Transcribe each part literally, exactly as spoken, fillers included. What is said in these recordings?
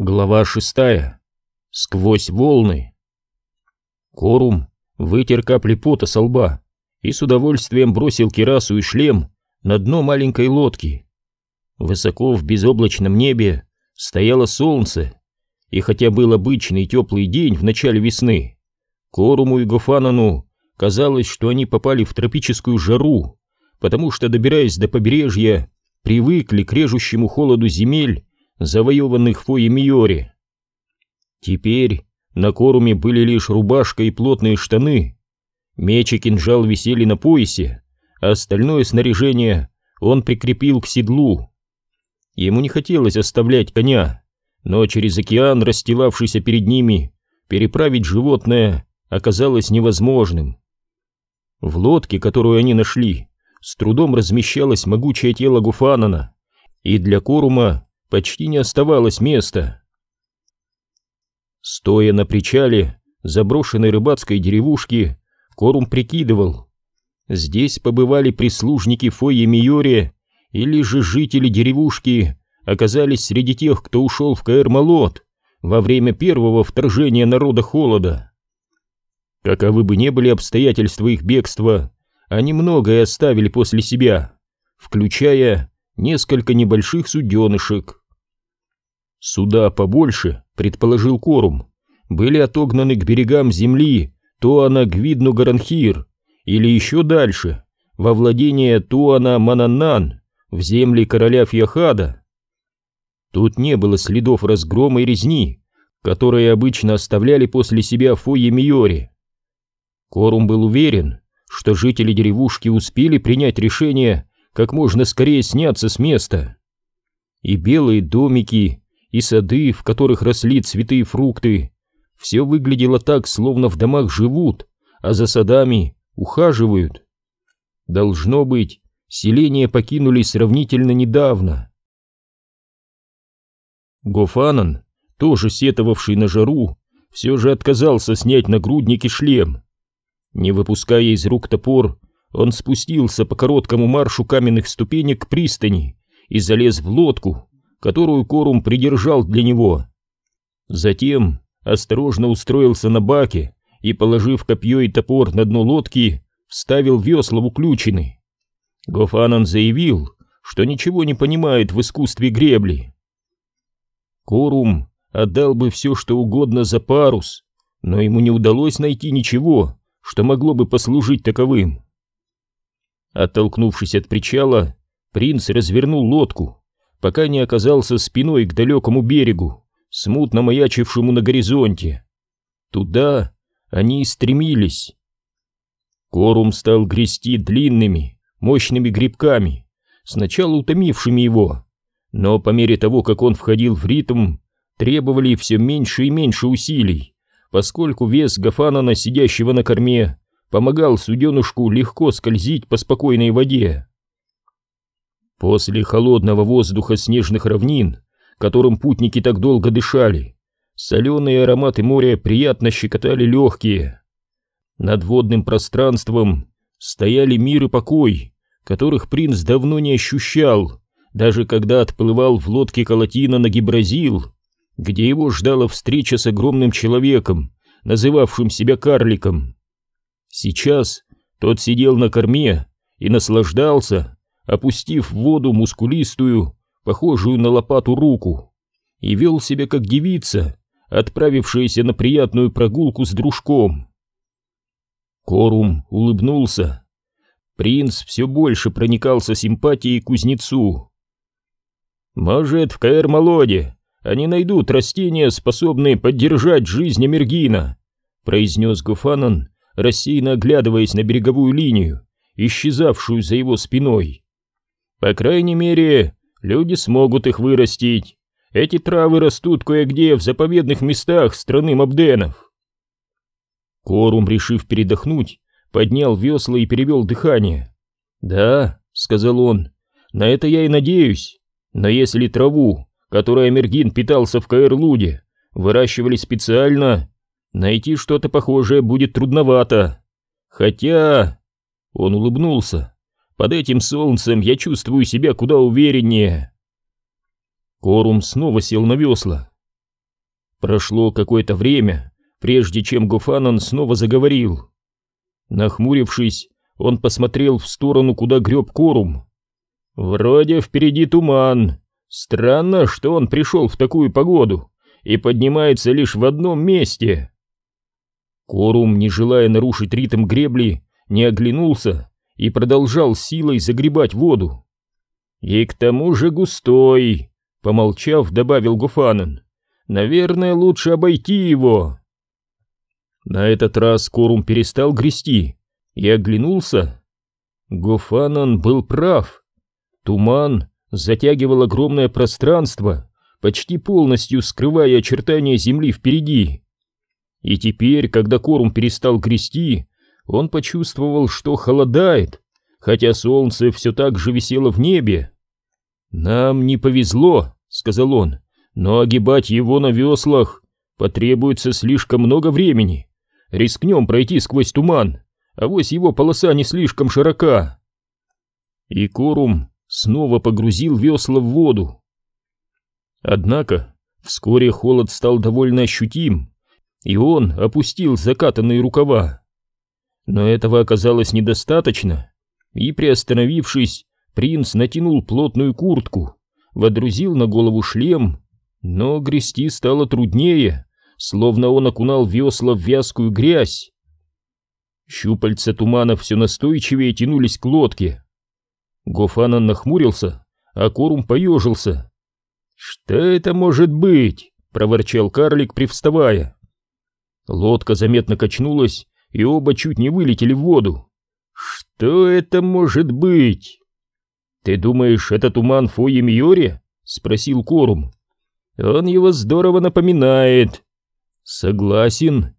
Глава шестая. Сквозь волны. Корум вытер капли пота со лба и с удовольствием бросил кирасу и шлем на дно маленькой лодки. Высоко в безоблачном небе стояло солнце, и хотя был обычный теплый день в начале весны, Коруму и Гофанану казалось, что они попали в тропическую жару, потому что, добираясь до побережья, привыкли к режущему холоду земель, завоеванных в Фойе-Миоре. Теперь на Коруме были лишь рубашка и плотные штаны. Меч и кинжал висели на поясе, а остальное снаряжение он прикрепил к седлу. Ему не хотелось оставлять коня, но через океан, расстилавшийся перед ними, переправить животное оказалось невозможным. В лодке, которую они нашли, с трудом размещалось могучее тело Гофанана, и для Корума почти не оставалось места. Стоя на причале заброшенной рыбацкой деревушки, Корум прикидывал: здесь побывали прислужники Фойе-Миоре, или же жители деревушки оказались среди тех, кто ушел в Каэр-Малот во время первого вторжения народа Холода. Каковы бы ни были обстоятельства их бегства, они многое оставили после себя, включая несколько небольших суденышек. Суда побольше, предположил Корум, были отогнаны к берегам земли Туана-Гвидну-Гаранхир или еще дальше, во владение Туана-Мананнан, в земли короля Фьяхада. Тут не было следов разгрома и резни, которые обычно оставляли после себя в Фойе-Миоре. Корум был уверен, что жители деревушки успели принять решение как можно скорее сняться с места. И белые домики, и сады, в которых росли цветы и фрукты, все выглядело так, словно в домах живут, а за садами ухаживают. Должно быть, селение покинули сравнительно недавно. Гофанан, тоже сетовавший на жару, все же отказался снять нагрудник и шлем. Не выпуская из рук топор, он спустился по короткому маршу каменных ступенек к пристани и залез в лодку, которую Корум придержал для него. Затем осторожно устроился на баке и, положив копье и топор на дно лодки, вставил весла в уключины. Гофанан заявил, что ничего не понимает в искусстве гребли. Корум отдал бы все, что угодно за парус, но ему не удалось найти ничего, что могло бы послужить таковым. Оттолкнувшись от причала, принц развернул лодку, пока не оказался спиной к далекому берегу, смутно маячившему на горизонте. Туда они и стремились. Корум стал грести длинными, мощными грибками, сначала утомившими его, но по мере того, как он входил в ритм, требовали все меньше и меньше усилий, поскольку вес Гофанана, сидящего на корме, помогал суденушку легко скользить по спокойной воде. После холодного воздуха снежных равнин, которым путники так долго дышали, соленые ароматы моря приятно щекотали легкие. Над водным пространством стояли мир и покой, которых принц давно не ощущал, даже когда отплывал в лодке Калатина на Гибразил, где его ждала встреча с огромным человеком, называвшим себя карликом. Сейчас тот сидел на корме и наслаждался, опустив в воду мускулистую, похожую на лопату руку, и вел себя как девица, отправившаяся на приятную прогулку с дружком. Корум улыбнулся. Принц все больше проникался симпатией к кузнецу. «Может, в Каэр-Малоде они найдут растения, способные поддержать жизнь Амергина», произнес Гофанан, рассеянно оглядываясь на береговую линию, исчезавшую за его спиной. «По крайней мере, люди смогут их вырастить. Эти травы растут кое-где в заповедных местах страны Мабденов». Корум, решив передохнуть, поднял весла и перевел дыхание. «Да», — сказал он, — «на это я и надеюсь. Но если траву, которой Амергин питался в Каэр-Луде, выращивали специально, найти что-то похожее будет трудновато. Хотя...» Он улыбнулся. «Под этим солнцем я чувствую себя куда увереннее». Корум снова сел на весла. Прошло какое-то время, прежде чем Гофанан снова заговорил. Нахмурившись, он посмотрел в сторону, куда греб Корум. «Вроде впереди туман. Странно, что он пришел в такую погоду и поднимается лишь в одном месте». Корум, не желая нарушить ритм гребли, не оглянулся и продолжал силой загребать воду. «И к тому же густой», — помолчав, добавил Гофанан. «Наверное, лучше обойти его». На этот раз Корум перестал грести и оглянулся. Гофанан был прав. Туман затягивал огромное пространство, почти полностью скрывая очертания земли впереди. И теперь, когда Корум перестал грести, он почувствовал, что холодает, хотя солнце все так же висело в небе. «Нам не повезло», — сказал он, — «но огибать его на веслах потребуется слишком много времени. Рискнем пройти сквозь туман, авось его полоса не слишком широка». И Корум снова погрузил весла в воду. Однако вскоре холод стал довольно ощутим, и он опустил закатанные рукава. Но этого оказалось недостаточно, и, приостановившись, принц натянул плотную куртку, водрузил на голову шлем, но грести стало труднее, словно он окунал весла в вязкую грязь. Щупальца тумана все настойчивее тянулись к лодке. Гофанан нахмурился, а Корум поежился. «Что это может быть?» — проворчал карлик, привставая. Лодка заметно качнулась, и оба чуть не вылетели в воду. «Что это может быть?» «Ты думаешь, это туман Фойи-Мьори?» — спросил Корум. «Он его здорово напоминает». «Согласен».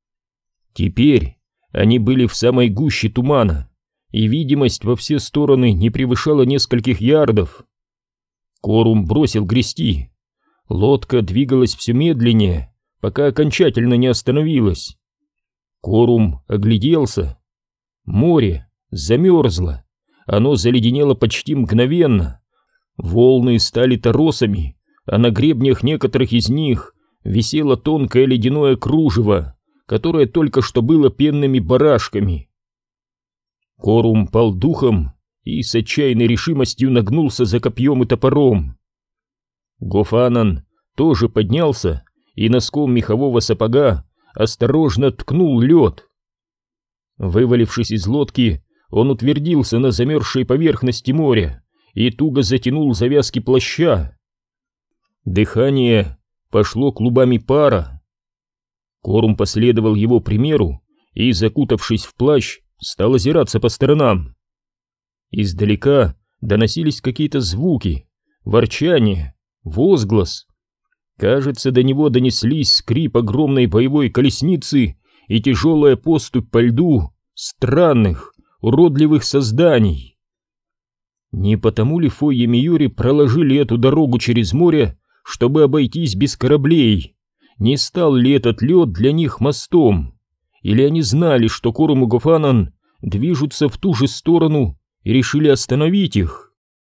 Теперь они были в самой гуще тумана, и видимость во все стороны не превышала нескольких ярдов. Корум бросил грести. Лодка двигалась все медленнее, пока окончательно не остановилась. Корум огляделся. Море замерзло, оно заледенело почти мгновенно. Волны стали торосами, а на гребнях некоторых из них висело тонкое ледяное кружево, которое только что было пенными барашками. Корум пал духом и с отчаянной решимостью нагнулся за копьем и топором. Гофанан тоже поднялся и носком мехового сапога осторожно ткнул лед. Вывалившись из лодки, он утвердился на замерзшей поверхности моря и туго затянул завязки плаща. Дыхание пошло клубами пара. Корум последовал его примеру и, закутавшись в плащ, стал озираться по сторонам. Издалека доносились какие-то звуки, ворчание, возглас. Кажется, до него донеслись скрип огромной боевой колесницы и тяжелая поступь по льду странных, уродливых созданий. Не потому ли Фойи-Мьори проложили эту дорогу через море, чтобы обойтись без кораблей? Не стал ли этот лед для них мостом? Или они знали, что Корум и Гофанан движутся в ту же сторону и решили остановить их?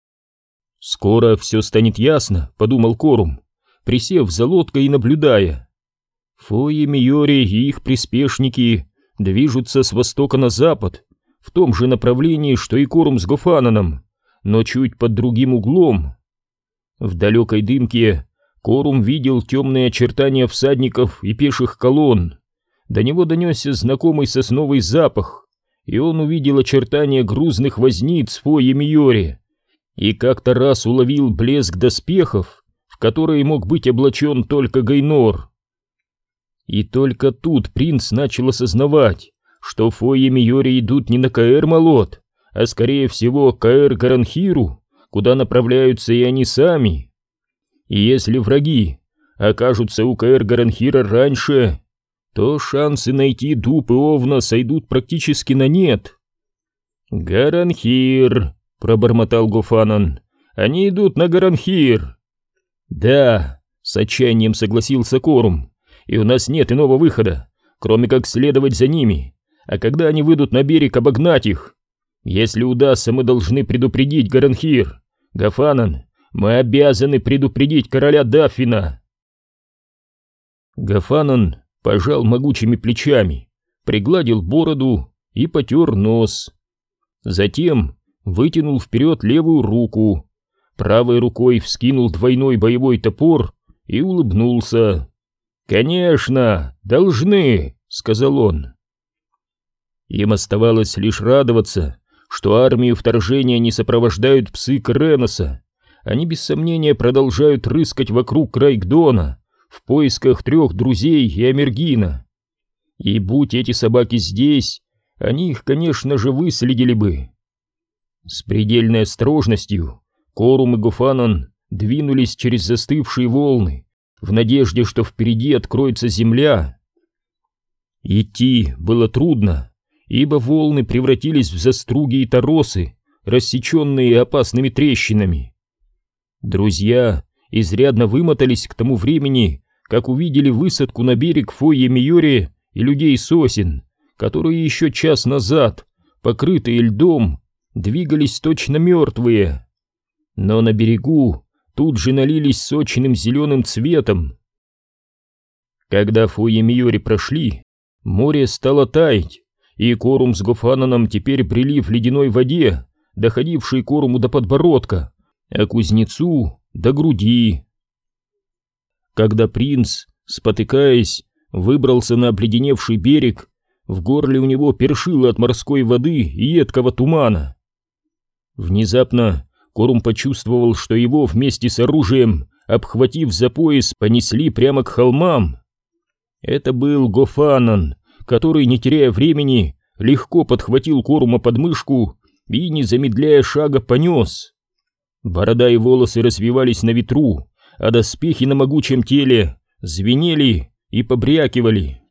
«Скоро все станет ясно», — подумал Корум, присев за лодкой и наблюдая. Фойи-Мьори и их приспешники движутся с востока на запад, в том же направлении, что и Корум с Гофананом, но чуть под другим углом. В далекой дымке Корум видел темные очертания всадников и пеших колонн. До него донесся знакомый сосновый запах, и он увидел очертания грузных возниц Фойи-Мьори и как-то раз уловил блеск доспехов, в которые мог быть облачен только Гайнор. И только тут принц начал осознавать, что Фойи-Мьори идут не на Каэр-Малот, а скорее всего к Каэр-Гаранхиру, куда направляются и они сами. И если враги окажутся у Каэр-Гаранхира раньше, то шансы найти Дуб и Овна сойдут практически на нет. «Гаранхир», — пробормотал Гофанан, — «они идут на Гаранхир». «Да», — с отчаянием согласился Корум, — «и у нас нет иного выхода, кроме как следовать за ними, а когда они выйдут на берег, обогнать их. Если удастся, мы должны предупредить Гаранхир. Гофанан, мы обязаны предупредить короля Даффина». Гофанон пожал могучими плечами, пригладил бороду и потер нос. Затем вытянул вперед левую руку, правой рукой вскинул двойной боевой топор и улыбнулся. «Конечно, должны», — сказал он. Им оставалось лишь радоваться, что армию вторжения не сопровождают псы Креноса. Они без сомнения продолжают рыскать вокруг Крайгдона в поисках трех друзей и Амергина. И будь эти собаки здесь, они их, конечно же, выследили бы. С предельной осторожностью Корум и Гофанон двинулись через застывшие волны в надежде, что впереди откроется земля. Идти было трудно, ибо волны превратились в заструги и торосы, рассеченные опасными трещинами. Друзья изрядно вымотались к тому времени, как увидели высадку на берег Фойе-Миоре и людей сосен, которые еще час назад, покрытые льдом, двигались точно мертвые. Но на берегу тут же налились сочным зеленым цветом. Когда Фойе-Миоре прошли, море стало таять, и Корум с Гофаноном теперь брели в ледяной воде, доходившей Коруму до подбородка, а кузнецу до груди. Когда принц, спотыкаясь, выбрался на обледеневший берег, в горле у него першило от морской воды и едкого тумана. Внезапно Корум почувствовал, что его вместе с оружием, обхватив за пояс, понесли прямо к холмам. Это был Гофанон, который, не теряя времени, легко подхватил Корума под мышку и, не замедляя шага, понес. Борода и волосы развивались на ветру, а доспехи на могучем теле звенели и побрякивали.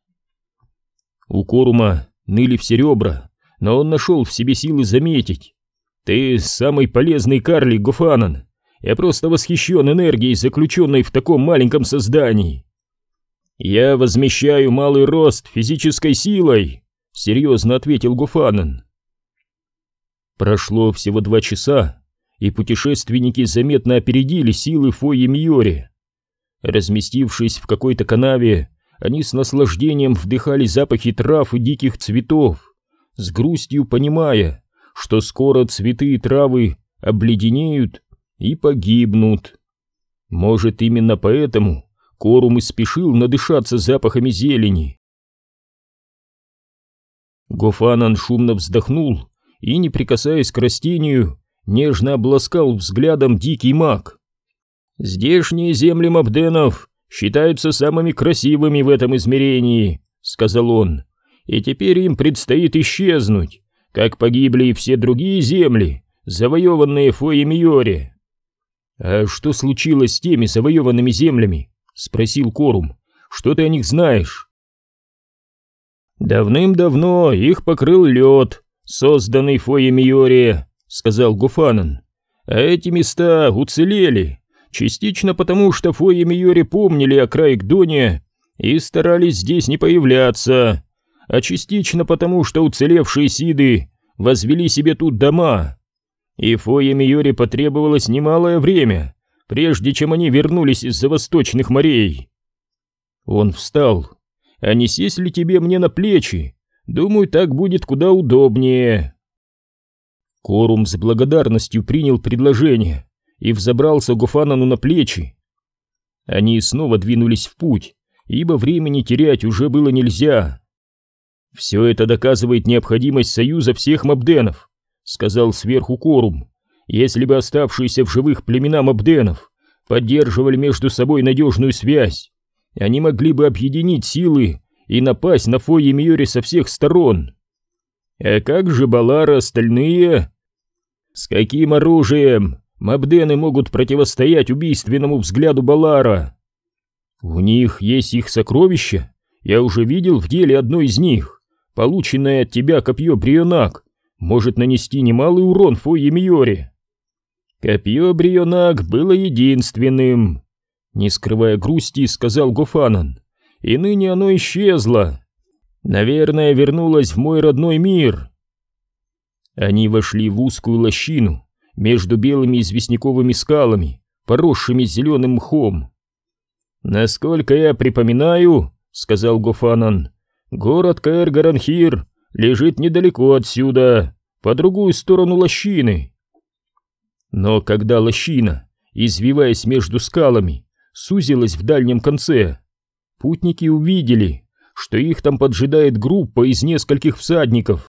У Корума ныли все ребра, но он нашел в себе силы заметить: «Ты самый полезный карлик, Гофанон. Я просто восхищен энергией, заключенной в таком маленьком создании». «Я возмещаю малый рост физической силой», — серьезно ответил Гофанон. Прошло всего два часа, и путешественники заметно опередили силы Фойе-Миоре. Разместившись в какой-то канаве, они с наслаждением вдыхали запахи трав и диких цветов, с грустью понимая, что скоро цветы и травы обледенеют и погибнут. Может, именно поэтому Корум и спешил надышаться запахами зелени. Гофанон шумно вздохнул и, не прикасаясь к растению, нежно обласкал взглядом дикий мак. «Здешние земли мабденов считаются самыми красивыми в этом измерении», — сказал он, — «и теперь им предстоит исчезнуть, как погибли и все другие земли, завоеванные Фойе-Миоре». «А что случилось с теми завоеванными землями?» — спросил Корум. «Что ты о них знаешь?» «Давным-давно их покрыл лед, созданный Фойе-Миоре», — сказал Гофанон. «А эти места уцелели, частично потому, что Фойе-Миоре помнили о Крайгдоне и старались здесь не появляться, а частично потому, что уцелевшие сиды возвели себе тут дома. И Фойе-Миоре потребовалось немалое время, прежде чем они вернулись из-за восточных морей». Он встал. «А не сесть ли тебе мне на плечи? Думаю, так будет куда удобнее». Корум с благодарностью принял предложение и взобрался Гофанону на плечи. Они снова двинулись в путь, ибо времени терять уже было нельзя. «Все это доказывает необходимость союза всех мабденов», — сказал сверху Корум. «Если бы оставшиеся в живых племена мабденов поддерживали между собой надежную связь, они могли бы объединить силы и напасть на Фойе-Миоре со всех сторон. А как же Балара остальные? С каким оружием мабдены могут противостоять убийственному взгляду Балара? У них есть их сокровища. Я уже видел в деле одно из них. Полученное от тебя копье Брионак может нанести немалый урон Фойе-Миоре». «Копье Брионак было единственным», — не скрывая грусти, сказал Гофанон. «И ныне оно исчезло. Наверное, вернулось в мой родной мир». Они вошли в узкую лощину между белыми известняковыми скалами, поросшими зеленым мхом. «Насколько я припоминаю, — сказал Гофанан, — город Каэр-Гаранхир лежит недалеко отсюда, по другую сторону лощины». Но когда лощина, извиваясь между скалами, сузилась в дальнем конце, путники увидели, что их там поджидает группа из нескольких всадников.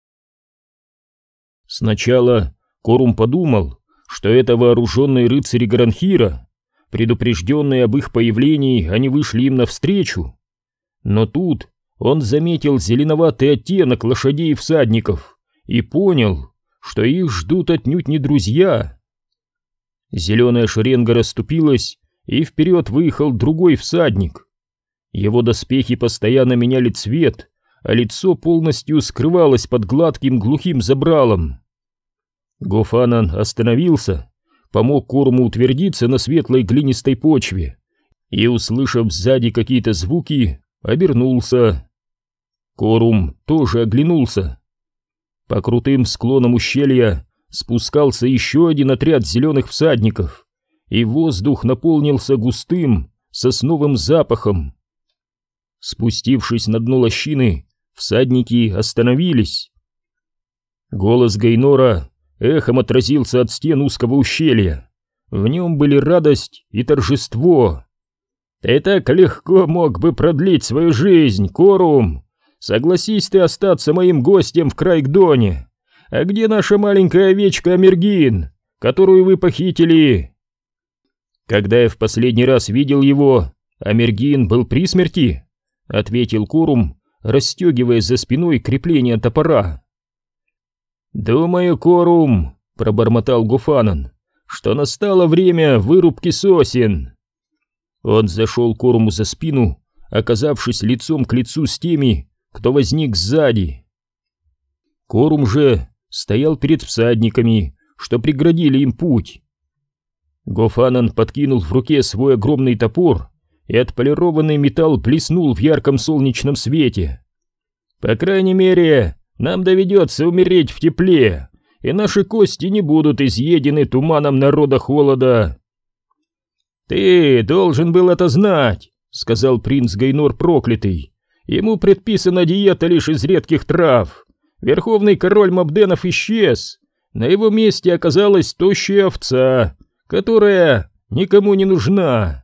Сначала Корум подумал, что это вооруженные рыцари Гаранхира. Предупрежденные об их появлении, они вышли им навстречу. Но тут он заметил зеленоватый оттенок лошадей и всадников и понял, что их ждут отнюдь не друзья. Зеленая шеренга расступилась, и вперед выехал другой всадник. Его доспехи постоянно меняли цвет, а лицо полностью скрывалось под гладким глухим забралом. Гофанан остановился, помог Коруму утвердиться на светлой глинистой почве и, услышав сзади какие-то звуки, обернулся. Корум тоже оглянулся. По крутым склонам ущелья спускался еще один отряд зеленых всадников, и воздух наполнился густым сосновым запахом. Спустившись на дно лощины, всадники остановились. Голос Гайнора эхом отразился от стен узкого ущелья. В нем были радость и торжество. «Ты так легко мог бы продлить свою жизнь, Корум! Согласись ты остаться моим гостем в Крайгдоне! А где наша маленькая овечка Амергин, которую вы похитили?» «Когда я в последний раз видел его, Амергин был при смерти», — ответил Корум, расстегивая за спиной крепление топора. «Думаю, Корум, — пробормотал Гофанан, — что настало время вырубки сосен». Он зашел Коруму за спину, оказавшись лицом к лицу с теми, кто возник сзади. Корум же стоял перед всадниками, что преградили им путь. Гофанан подкинул в руке свой огромный топор, и отполированный металл блеснул в ярком солнечном свете. «По крайней мере, нам доведется умереть в тепле, и наши кости не будут изъедены туманом народа холода». «Ты должен был это знать», — сказал принц Гайнор Проклятый. «Ему предписана диета лишь из редких трав. Верховный король Мобденов исчез. На его месте оказалась тощая овца, которая никому не нужна».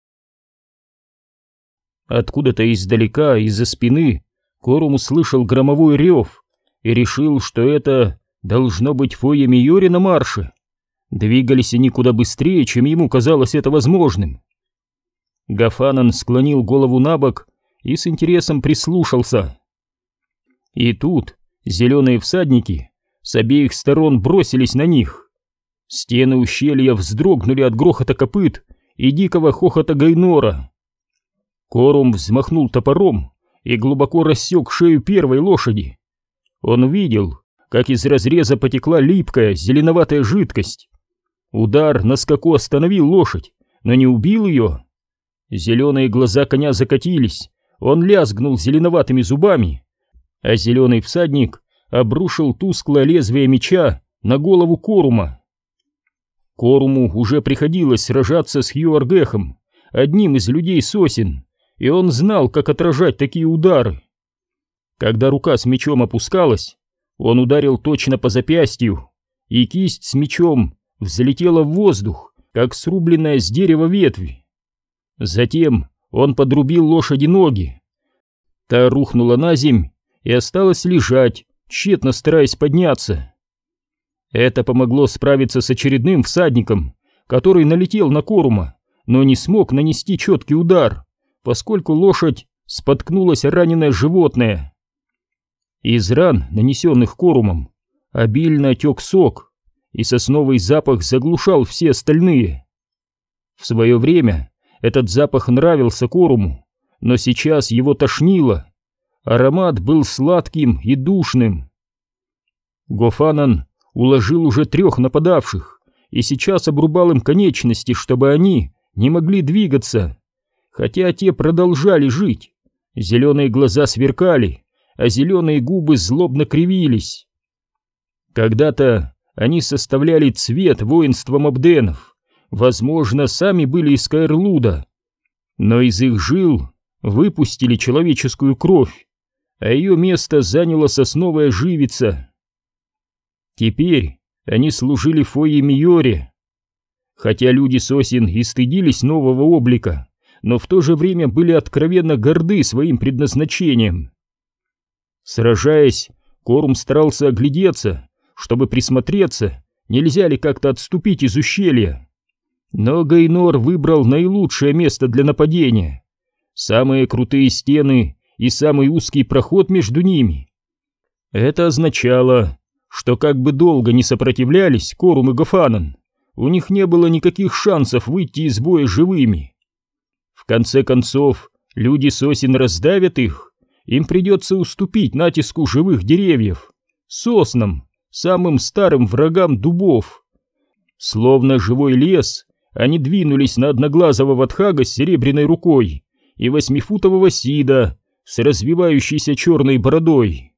Откуда-то издалека, из-за спины, Корум услышал громовой рев и решил, что это должно быть Фойя Миори на марше. Двигались они куда быстрее, чем ему казалось это возможным. Гофанан склонил голову набок и с интересом прислушался. И тут зеленые всадники с обеих сторон бросились на них. Стены ущелья вздрогнули от грохота копыт и дикого хохота Гайнора. Корум взмахнул топором и глубоко рассек шею первой лошади. Он видел, как из разреза потекла липкая зеленоватая жидкость. Удар на скаку остановил лошадь, но не убил ее. Зеленые глаза коня закатились, он лязгнул зеленоватыми зубами, а зеленый всадник обрушил тусклое лезвие меча на голову Корума. Коруму уже приходилось сражаться с Хьюаргехом, одним из людей сосен, и он знал, как отражать такие удары. Когда рука с мечом опускалась, он ударил точно по запястью, и кисть с мечом взлетела в воздух, как срубленная с дерева ветвь. Затем он подрубил лошади ноги. Та рухнула на земь и осталась лежать, тщетно стараясь подняться. Это помогло справиться с очередным всадником, который налетел на Корума, но не смог нанести четкий удар, поскольку лошадь споткнулась о раненое животное. Из ран, нанесенных Корумом, обильно тек сок, и сосновый запах заглушал все остальные. В свое время этот запах нравился Коруму, но сейчас его тошнило. Аромат был сладким и душным. Гофанан уложил уже трех нападавших и сейчас обрубал им конечности, чтобы они не могли двигаться, хотя те продолжали жить. Зеленые глаза сверкали, а зеленые губы злобно кривились. Когда-то они составляли цвет воинства Мобденов, возможно, сами были из Каэрлуда. Но из их жил выпустили человеческую кровь, а ее место заняла сосновая живица. Теперь они служили Фойе Миоре. Хотя люди сосен и стыдились нового облика, но в то же время были откровенно горды своим предназначением. Сражаясь, Корум старался оглядеться, чтобы присмотреться, нельзя ли как-то отступить из ущелья. Но Гайнор выбрал наилучшее место для нападения. Самые крутые стены и самый узкий проход между ними. Это означало, что как бы долго ни сопротивлялись Корум и Гофанан, у них не было никаких шансов выйти из боя живыми. В конце концов, люди сосен раздавят их, им придется уступить натиску живых деревьев, соснам, самым старым врагам дубов. Словно живой лес, они двинулись на одноглазого ватхага с серебряной рукой и восьмифутового сида с развивающейся черной бородой.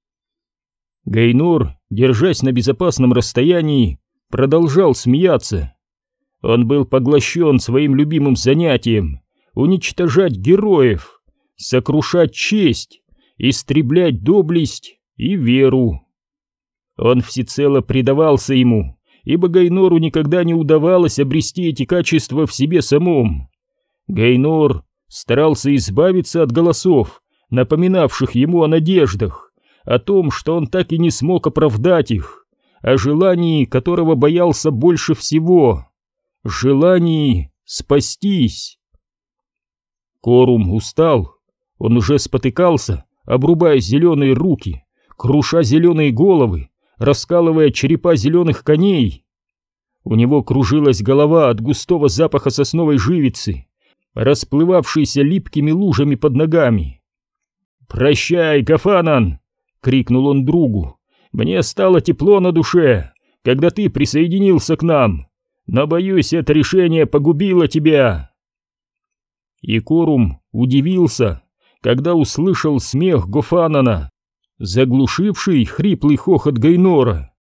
Гайнор, держась на безопасном расстоянии, продолжал смеяться. Он был поглощен своим любимым занятием — уничтожать героев, сокрушать честь, истреблять доблесть и веру. Он всецело предавался ему, ибо Гайнору никогда не удавалось обрести эти качества в себе самом. Гайнор старался избавиться от голосов, напоминавших ему о надеждах, о том, что он так и не смог оправдать их, о желании, которого боялся больше всего, желании спастись. Корум устал, он уже спотыкался, обрубая зеленые руки, круша зеленые головы, раскалывая черепа зеленых коней. У него кружилась голова от густого запаха сосновой живицы, расплывавшейся липкими лужами под ногами. «Прощай, Гофанан!» — крикнул он другу. «Мне стало тепло на душе, когда ты присоединился к нам, но, боюсь, это решение погубило тебя». И Корум удивился, когда услышал смех Гофанана, заглушивший хриплый хохот Гайнора.